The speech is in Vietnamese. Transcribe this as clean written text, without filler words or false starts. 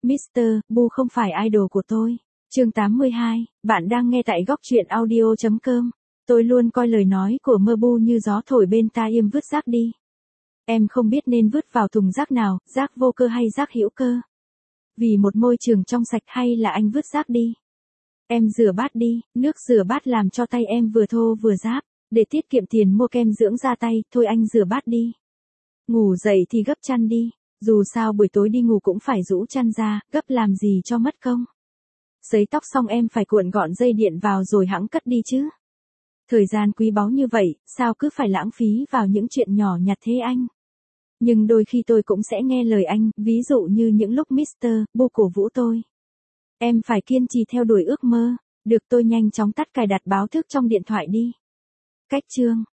Mr. Bu không phải idol của tôi. Chương 82, bạn đang nghe tại góc truyện audio.com. Tôi luôn coi lời nói của mơ Bu như gió thổi bên tai, im vứt rác đi. Em không biết nên vứt vào thùng rác nào, rác vô cơ hay rác hữu cơ. Vì một môi trường trong sạch, hay là anh vứt rác đi. Em rửa bát đi, nước rửa bát làm cho tay em vừa thô vừa ráp. Để tiết kiệm tiền mua kem dưỡng da tay, thôi anh rửa bát đi. Ngủ dậy thì gấp chăn đi. Dù sao buổi tối đi ngủ cũng phải rũ chăn ra, gấp làm gì cho mất công. Sấy tóc xong em phải cuộn gọn dây điện vào rồi hẵng cất đi chứ. Thời gian quý báu như vậy, sao cứ phải lãng phí vào những chuyện nhỏ nhặt thế anh? Nhưng đôi khi tôi cũng sẽ nghe lời anh, ví dụ như những lúc Mr. Bu cổ vũ tôi. Em phải kiên trì theo đuổi ước mơ. Được, tôi nhanh chóng tắt cài đặt báo thức trong điện thoại đi. Cách chương